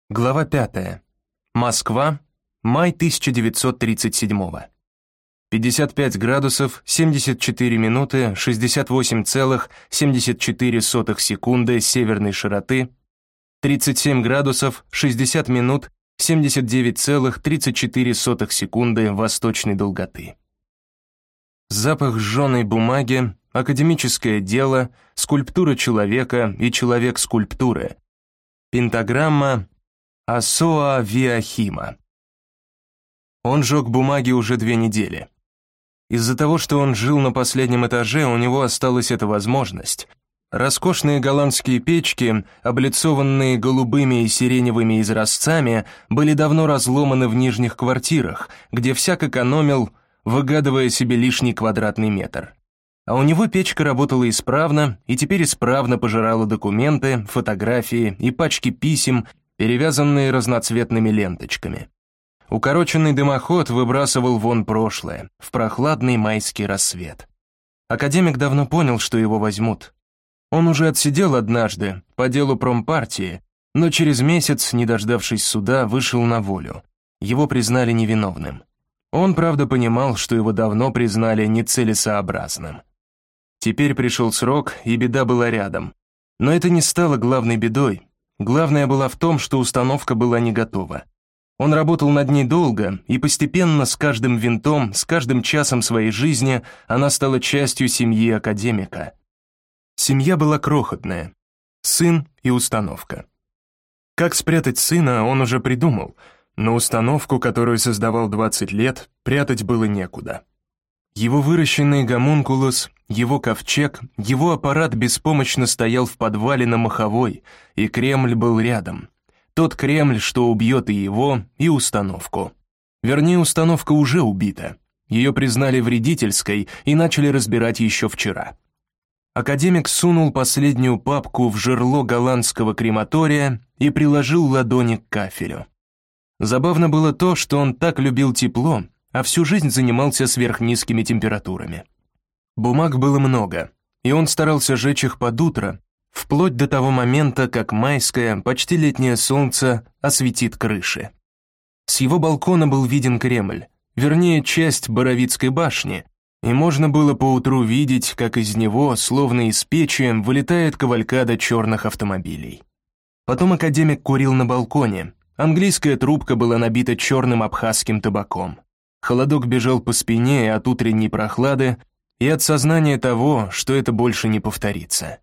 Глава 5. Москва. Май 1937. 55 градусов, 74 минуты, 68,74 секунды северной широты, 37 градусов, 60 минут, 79,34 секунды восточной долготы. Запах сжженной бумаги, академическое дело, скульптура человека и человек скульптуры, пентаграмма Асоа Виахима. Он жег бумаги уже 2 недели. Из-за того, что он жил на последнем этаже, у него осталась эта возможность. Роскошные голландские печки, облицованные голубыми и сиреневыми изразцами, были давно разломаны в нижних квартирах, где всяк экономил, выгадывая себе лишний квадратный метр. А у него печка работала исправно и теперь исправно пожирала документы, фотографии и пачки писем, перевязанные разноцветными ленточками. Укороченный дымоход выбрасывал вон прошлое, в прохладный майский рассвет. Академик давно понял, что его возьмут. Он уже отсидел однажды по делу промпартии, но через месяц, не дождавшись суда, вышел на волю. Его признали невиновным. Он, правда, понимал, что его давно признали нецелесообразным. Теперь пришел срок, и беда была рядом. Но это не стало главной бедой. Главное было в том, что установка была не готова. Он работал над ней долго, и постепенно, с каждым винтом, с каждым часом своей жизни, она стала частью семьи академика. Семья была крохотная. Сын и установка. Как спрятать сына, он уже придумал, но установку, которую создавал 20 лет, прятать было некуда. Его выращенный гомункулус, его ковчег, его аппарат беспомощно стоял в подвале на Маховой, и Кремль был рядом. Тот Кремль, что убьет и его, и установку. Вернее, установка уже убита. Ее признали вредительской и начали разбирать еще вчера. Академик сунул последнюю папку в жерло голландского крематория и приложил ладони к кафелю. Забавно было то, что он так любил тепло, а всю жизнь занимался сверхнизкими температурами. Бумаг было много, и он старался жечь их под утро, вплоть до того момента, как майское, почти летнее солнце осветит крыши. С его балкона был виден Кремль, вернее, часть Боровицкой башни, и можно было поутру видеть, как из него, словно из печи, вылетает кавалькада черных автомобилей. Потом академик курил на балконе. Английская трубка была набита черным абхазским табаком. Холодок бежал по спине от утренней прохлады и от сознания того, что это больше не повторится.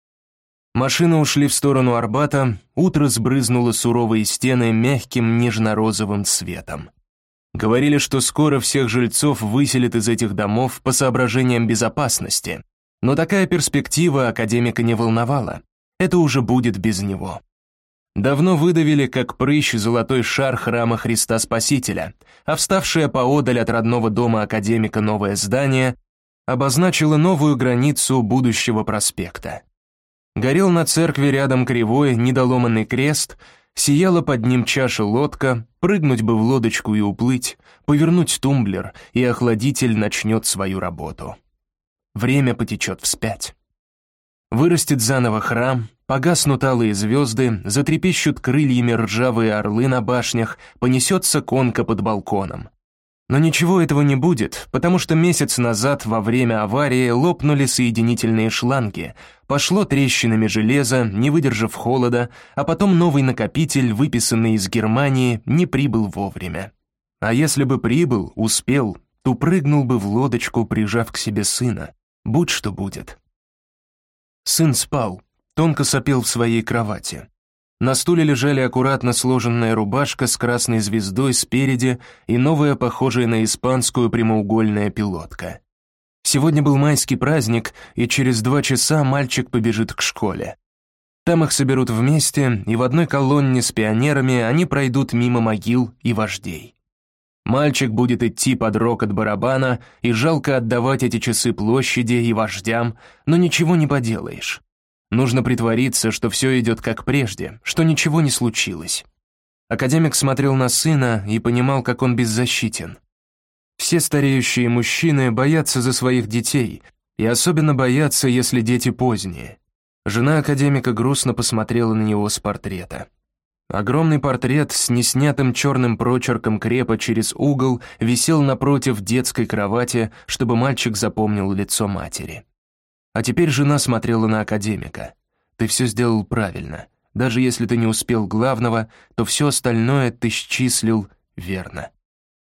Машины ушли в сторону Арбата, утро сбрызнуло суровые стены мягким нежно-розовым светом. Говорили, что скоро всех жильцов выселят из этих домов по соображениям безопасности, но такая перспектива академика не волновала, это уже будет без него. Давно выдавили, как прыщ, золотой шар храма Христа Спасителя, а вставшее поодаль от родного дома академика новое здание обозначило новую границу будущего проспекта. Горел на церкви рядом кривой, недоломанный крест, сияла под ним чаша лодка, прыгнуть бы в лодочку и уплыть, повернуть тумблер, и охладитель начнет свою работу. Время потечет вспять. Вырастет заново храм, погаснут алые звезды, затрепещут крыльями ржавые орлы на башнях, понесется конка под балконом. Но ничего этого не будет, потому что месяц назад во время аварии лопнули соединительные шланги, пошло трещинами железо, не выдержав холода, а потом новый накопитель, выписанный из Германии, не прибыл вовремя. А если бы прибыл, успел, то прыгнул бы в лодочку, прижав к себе сына. Будь что будет. Сын спал, тонко сопел в своей кровати. На стуле лежали аккуратно сложенная рубашка с красной звездой спереди и новая, похожая на испанскую, прямоугольная пилотка. Сегодня был майский праздник, и через 2 часа мальчик побежит к школе. Там их соберут вместе, и в одной колонне с пионерами они пройдут мимо могил и вождей. Мальчик будет идти под рокот барабана, и жалко отдавать эти часы площади и вождям, но ничего не поделаешь. Нужно притвориться, что все идет как прежде, что ничего не случилось. Академик смотрел на сына и понимал, как он беззащитен. Все стареющие мужчины боятся за своих детей, и особенно боятся, если дети поздние. Жена академика грустно посмотрела на него с портрета. Огромный портрет с неснятым черным прочерком крепа через угол висел напротив детской кровати, чтобы мальчик запомнил лицо матери. А теперь жена смотрела на академика. «Ты все сделал правильно. Даже если ты не успел главного, то все остальное ты счислил верно.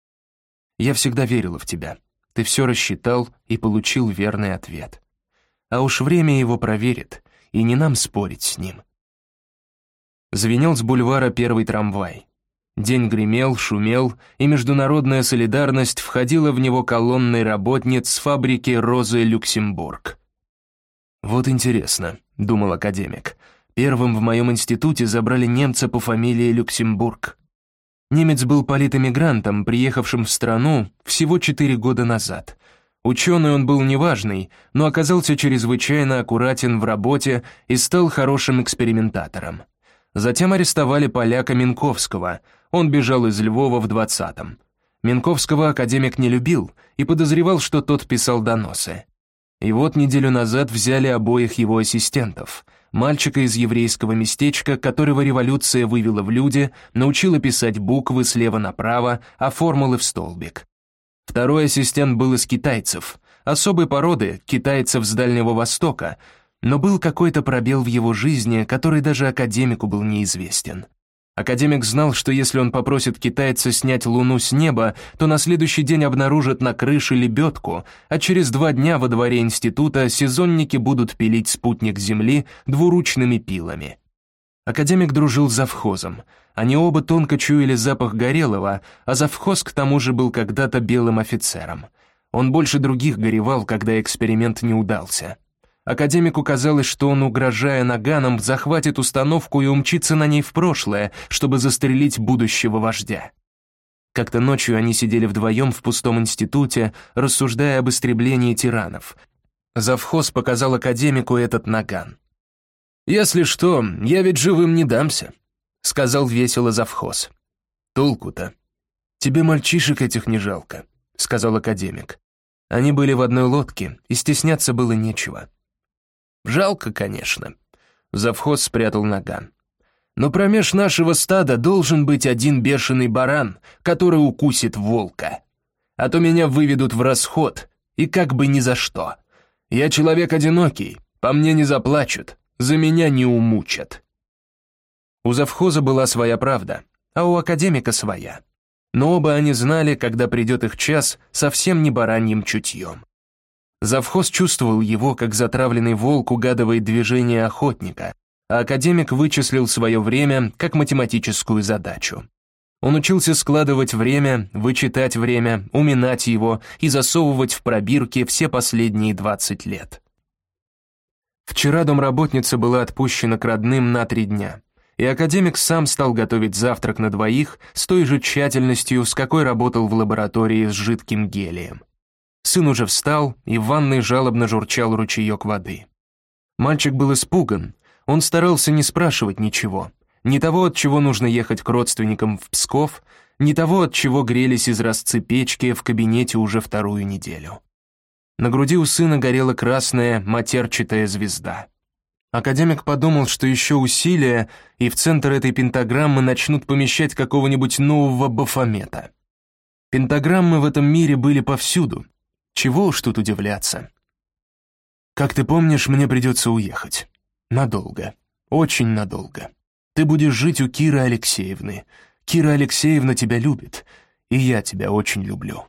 Я всегда верила в тебя. Ты все рассчитал и получил верный ответ. А уж время его проверит, и не нам спорить с ним». Звенел с бульвара первый трамвай. День гремел, шумел, и международная солидарность входила в него колонной работниц с фабрики «Розы Люксембург». «Вот интересно», — думал академик, — «первым в моем институте забрали немца по фамилии Люксембург». Немец был политэмигрантом, приехавшим в страну всего 4 года назад. Ученый он был неважный, но оказался чрезвычайно аккуратен в работе и стал хорошим экспериментатором. Затем арестовали поляка Минковского, он бежал из Львова в 20-м. Минковского академик не любил и подозревал, что тот писал доносы. И вот неделю назад взяли обоих его ассистентов, мальчика из еврейского местечка, которого революция вывела в люди, научила писать буквы слева направо, а формулы в столбик. Второй ассистент был из китайцев, особой породы, китайцев с Дальнего Востока, но был какой-то пробел в его жизни, который даже академику был неизвестен. Академик знал, что если он попросит китайца снять Луну с неба, то на следующий день обнаружат на крыше лебедку, а через 2 дня во дворе института сезонники будут пилить спутник Земли двуручными пилами. Академик дружил с завхозом. Они оба тонко чуяли запах горелого, а завхоз к тому же был когда-то белым офицером. Он больше других горевал, когда эксперимент не удался. Академику казалось, что он, угрожая наганом, захватит установку и умчится на ней в прошлое, чтобы застрелить будущего вождя. Как-то ночью они сидели вдвоем в пустом институте, рассуждая об истреблении тиранов. Завхоз показал академику этот наган. «Если что, я ведь живым не дамся», — сказал весело завхоз. «Толку-то? Тебе мальчишек этих не жалко», — сказал академик. Они были в одной лодке, и стесняться было нечего. «Жалко, конечно», — завхоз спрятал наган. «Но промеж нашего стада должен быть один бешеный баран, который укусит волка. А то меня выведут в расход, и как бы ни за что. Я человек одинокий, по мне не заплачут, за меня не умучат». У завхоза была своя правда, а у академика своя. Но оба они знали, когда придет их час, совсем не бараньим чутьем. Завхоз чувствовал его, как затравленный волк угадывает движение охотника, а академик вычислил свое время как математическую задачу. Он учился складывать время, вычитать время, уминать его и засовывать в пробирки все последние 20 лет. Вчера домработница была отпущена к родным на 3 дня, и академик сам стал готовить завтрак на 2 с той же тщательностью, с какой работал в лаборатории с жидким гелием. Сын уже встал, и в ванной жалобно журчал ручеек воды. Мальчик был испуган, он старался не спрашивать ничего, ни того, от чего нужно ехать к родственникам в Псков, ни того, от чего грелись изразцы печки в кабинете уже 2-ю неделю. На груди у сына горела красная матерчатая звезда. Академик подумал, что еще усилия, и в центр этой пентаграммы начнут помещать какого-нибудь нового Бафомета. Пентаграммы в этом мире были повсюду. Чего уж тут удивляться. «Как ты помнишь, мне придется уехать. Надолго. Очень надолго. Ты будешь жить у Киры Алексеевны. Кира Алексеевна тебя любит, и я тебя очень люблю».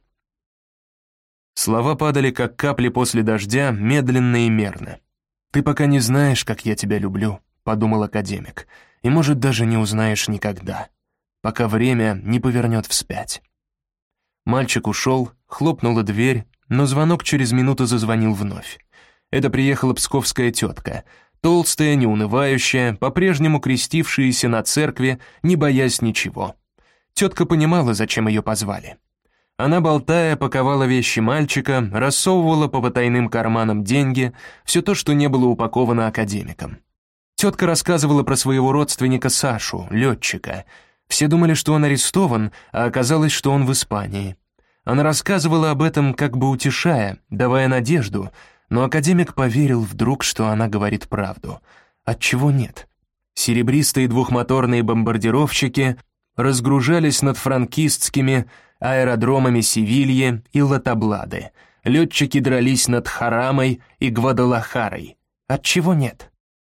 Слова падали, как капли после дождя, медленно и мерно. «Ты пока не знаешь, как я тебя люблю», — подумал академик, «и, может, даже не узнаешь никогда, пока время не повернет вспять». Мальчик ушел, хлопнула дверь, но звонок через минуту зазвонил вновь. Это приехала псковская тетка, толстая, неунывающая, по-прежнему крестившаяся на церкви, не боясь ничего. Тетка понимала, зачем ее позвали. Она, болтая, паковала вещи мальчика, рассовывала по потайным карманам деньги, все то, что не было упаковано академиком. Тетка рассказывала про своего родственника Сашу, летчика. Все думали, что он арестован, а оказалось, что он в Испании. Она рассказывала об этом, как бы утешая, давая надежду, но академик поверил вдруг, что она говорит правду. Отчего нет? Серебристые двухмоторные бомбардировщики разгружались над франкистскими аэродромами Севильи и Латаблады. Летчики дрались над Харамой и Гвадалахарой. Отчего нет?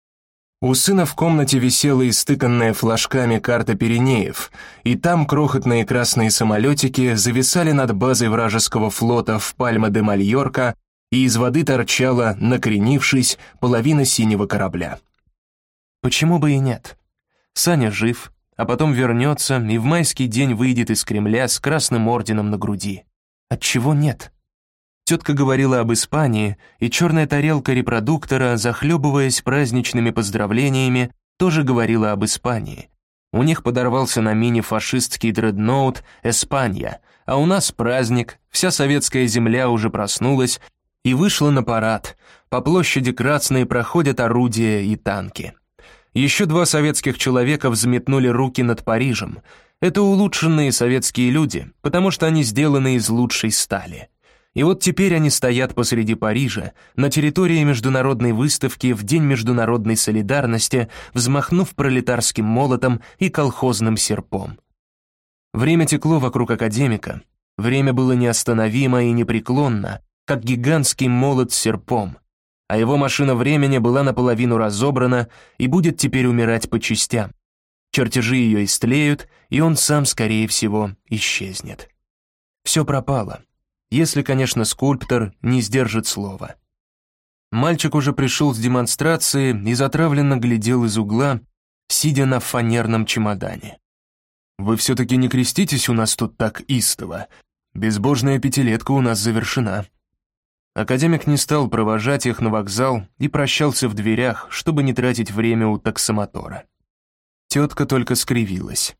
У сына в комнате висела истыканная флажками карта Пиренеев, и там крохотные красные самолетики зависали над базой вражеского флота в Пальма-де-Мальорка, и из воды торчала, накренившись, половина синего корабля. Почему бы и нет? Саня жив, а потом вернется и в майский день выйдет из Кремля с красным орденом на груди. Отчего нет? Тетка говорила об Испании, и черная тарелка репродуктора, захлебываясь праздничными поздравлениями, тоже говорила об Испании. У них подорвался на мине фашистский дредноут «Эспанья», а у нас праздник, вся советская земля уже проснулась и вышла на парад. По площади Красной проходят орудия и танки. Еще 2 советских человека взметнули руки над Парижем. Это улучшенные советские люди, потому что они сделаны из лучшей стали. И вот теперь они стоят посреди Парижа, на территории международной выставки в День международной солидарности, взмахнув пролетарским молотом и колхозным серпом. Время текло вокруг академика. Время было неостановимо и непреклонно, как гигантский молот с серпом, а его машина времени была наполовину разобрана и будет теперь умирать по частям. Чертежи ее истлеют, и он сам, скорее всего, исчезнет. Все пропало. Если, конечно, скульптор не сдержит слова. Мальчик уже пришел с демонстрации и затравленно глядел из угла, сидя на фанерном чемодане. «Вы все-таки не креститесь у нас тут так истово. Безбожная пятилетка у нас завершена». Академик не стал провожать их на вокзал и прощался в дверях, чтобы не тратить время у таксомотора. Тетка только скривилась.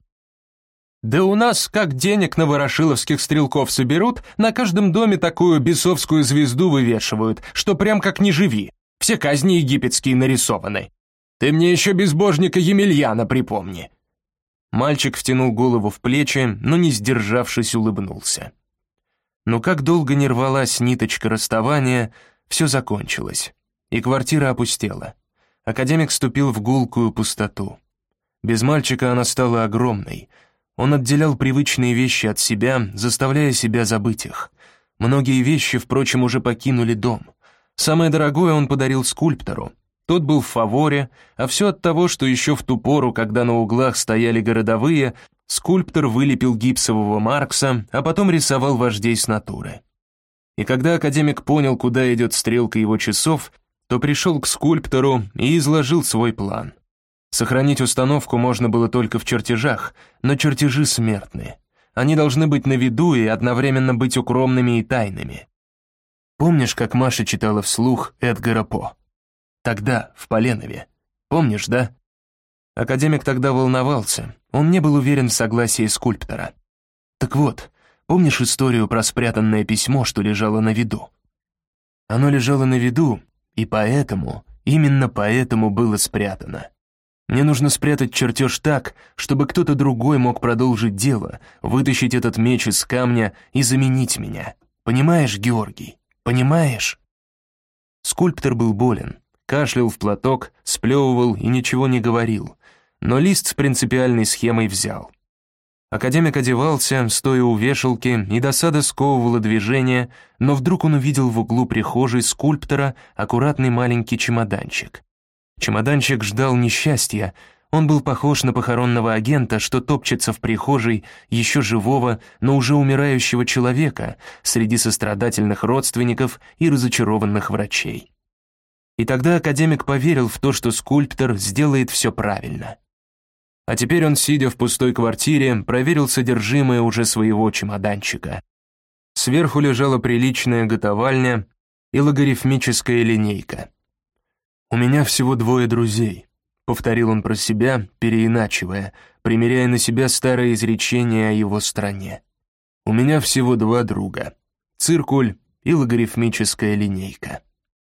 «Да у нас, как денег на ворошиловских стрелков соберут, на каждом доме такую бесовскую звезду вывешивают, что прям как не живи. Все казни египетские нарисованы. Ты мне еще безбожника Емельяна припомни». Мальчик втянул голову в плечи, но, не сдержавшись, улыбнулся. Но как долго не рвалась ниточка расставания, все закончилось, и квартира опустела. Академик ступил в гулкую пустоту. Без мальчика она стала огромной. Он отделял привычные вещи от себя, заставляя себя забыть их. Многие вещи, впрочем, уже покинули дом. Самое дорогое он подарил скульптору. Тот был в фаворе, а все от того, что еще в ту пору, когда на углах стояли городовые, скульптор вылепил гипсового Маркса, а потом рисовал вождей с натуры. И когда академик понял, куда идет стрелка его часов, то пришел к скульптору и изложил свой план. Сохранить установку можно было только в чертежах, но чертежи смертны. Они должны быть на виду и одновременно быть укромными и тайными. Помнишь, как Маша читала вслух Эдгара По? Тогда, в Поленове. Помнишь, да? Академик тогда волновался, он не был уверен в согласии скульптора. Так вот, помнишь историю про спрятанное письмо, что лежало на виду? Оно лежало на виду, и поэтому, именно поэтому было спрятано. Мне нужно спрятать чертеж так, чтобы кто-то другой мог продолжить дело, вытащить этот меч из камня и заменить меня. Понимаешь, Георгий? Понимаешь?» Скульптор был болен, кашлял в платок, сплевывал и ничего не говорил, но лист с принципиальной схемой взял. Академик одевался, стоя у вешалки, и досада сковывала движение, но вдруг он увидел в углу прихожей скульптора аккуратный маленький чемоданчик. Чемоданчик ждал несчастья, он был похож на похоронного агента, что топчется в прихожей еще живого, но уже умирающего человека среди сострадательных родственников и разочарованных врачей. И тогда академик поверил в то, что скульптор сделает все правильно. А теперь он, сидя в пустой квартире, проверил содержимое уже своего чемоданчика. Сверху лежала приличная готовальня и логарифмическая линейка. «У меня всего 2 друзей», — повторил он про себя, переиначивая, примеряя на себя старое изречение о его стране. «У меня всего 2 друга — циркуль и логарифмическая линейка».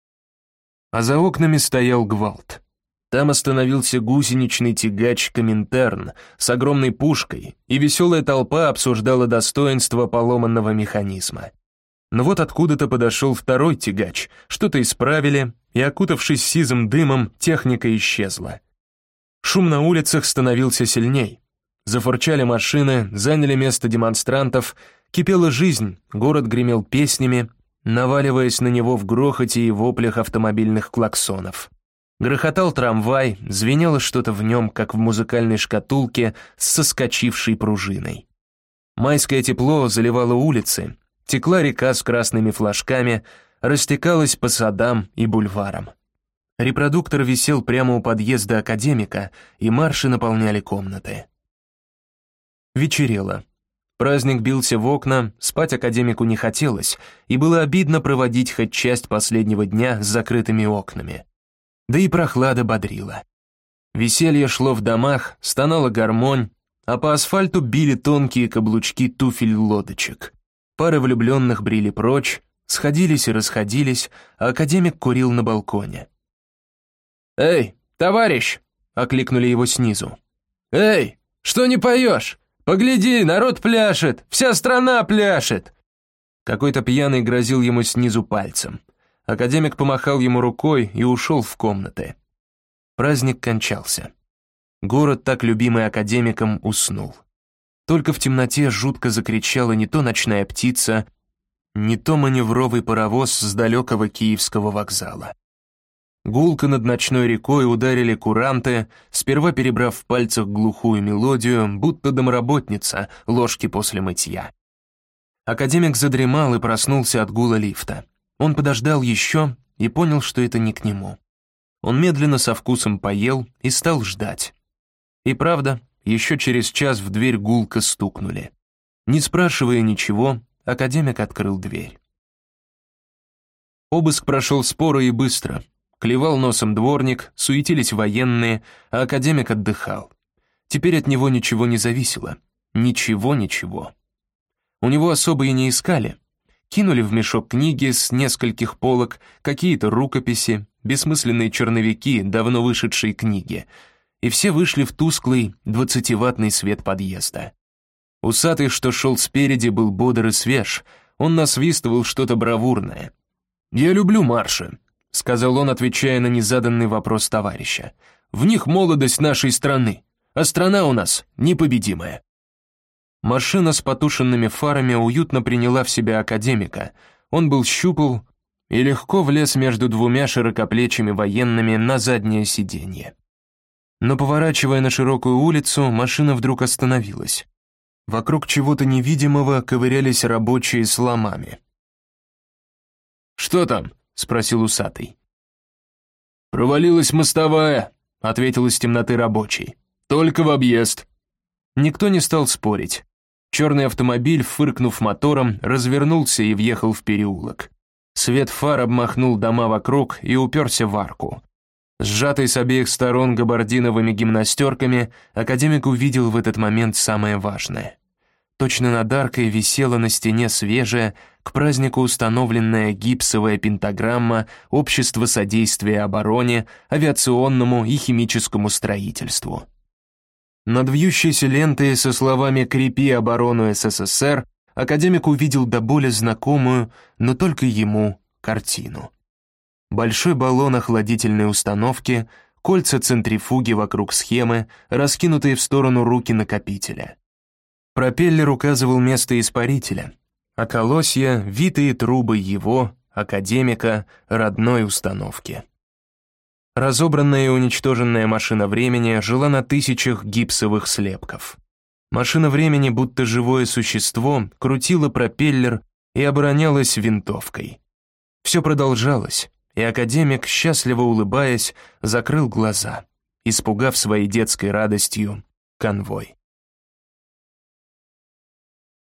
А за окнами стоял гвалт. Там остановился гусеничный тягач «Коминтерн» с огромной пушкой, и веселая толпа обсуждала достоинства поломанного механизма. Но вот откуда-то подошел второй тягач, что-то исправили, и, окутавшись сизым дымом, техника исчезла. Шум на улицах становился сильней. Зафырчали машины, заняли место демонстрантов, кипела жизнь, город гремел песнями, наваливаясь на него в грохоте и воплях автомобильных клаксонов. Грохотал трамвай, звенело что-то в нем, как в музыкальной шкатулке с соскочившей пружиной. Майское тепло заливало улицы, текла река с красными флажками, растекалась по садам и бульварам. Репродуктор висел прямо у подъезда академика, и марши наполняли комнаты. Вечерело. Праздник бился в окна, спать академику не хотелось, и было обидно проводить хоть часть последнего дня с закрытыми окнами. Да и прохлада бодрила. Веселье шло в домах, стонала гармонь, а по асфальту били тонкие каблучки туфель-лодочек. Пары влюбленных брели прочь, сходились и расходились, а академик курил на балконе. «Эй, товарищ!» — окликнули его снизу. «Эй, что не поешь? Погляди, народ пляшет, вся страна пляшет!» Какой-то пьяный грозил ему снизу пальцем. Академик помахал ему рукой и ушел в комнаты. Праздник кончался. Город, так любимый академиком, уснул. Только в темноте жутко закричала не то ночная птица, не то маневровый паровоз с далекого Киевского вокзала. Гулко над ночной рекой ударили куранты, сперва перебрав в пальцах глухую мелодию, будто домработница, ложки после мытья. Академик задремал и проснулся от гула лифта. Он подождал еще и понял, что это не к нему. Он медленно со вкусом поел и стал ждать. И правда, еще через час в дверь гулко стукнули. Не спрашивая ничего, академик открыл дверь. Обыск прошел споро и быстро. Клевал носом дворник, суетились военные, а академик отдыхал. Теперь от него ничего не зависело. Ничего. У него особо и не искали. Кинули в мешок книги с нескольких полок, какие-то рукописи, бессмысленные черновики давно вышедшей книги, и все вышли в тусклый 20-ваттный свет подъезда. Усатый, что шел спереди, был бодр и свеж, он насвистывал что-то бравурное. «Я люблю марши», — сказал он, отвечая на незаданный вопрос товарища. «В них молодость нашей страны, а страна у нас непобедимая». Машина с потушенными фарами уютно приняла в себя академика. Он был щупал и легко влез между двумя широкоплечими военными на заднее сиденье. Но поворачивая на широкую улицу, машина вдруг остановилась. Вокруг чего-то невидимого ковырялись рабочие с ломами. «Что там?» — спросил усатый. «Провалилась мостовая», — ответил из темноты рабочий. «Только в объезд». Никто не стал спорить. Черный автомобиль, фыркнув мотором, развернулся и въехал в переулок. Свет фар обмахнул дома вокруг и уперся в арку. Сжатый с обеих сторон габардиновыми гимнастерками, академик увидел в этот момент самое важное. Точно над аркой висела на стене свежая, к празднику установленная гипсовая пентаграмма Общества содействия обороне, авиационному и химическому строительству. Над вьющейся лентой со словами «Крепи оборону СССР» академик увидел до боли знакомую, но только ему, картину. Большой баллон охладительной установки, кольца центрифуги вокруг схемы, раскинутые в сторону руки накопителя. Пропеллер указывал место испарителя, а колосья — витые трубы его, академика, родной установки. Разобранная и уничтоженная машина времени жила на тысячах гипсовых слепков. Машина времени, будто живое существо, крутила пропеллер и оборонялась винтовкой. Все продолжалось, и академик, счастливо улыбаясь, закрыл глаза, испугав своей детской радостью конвой.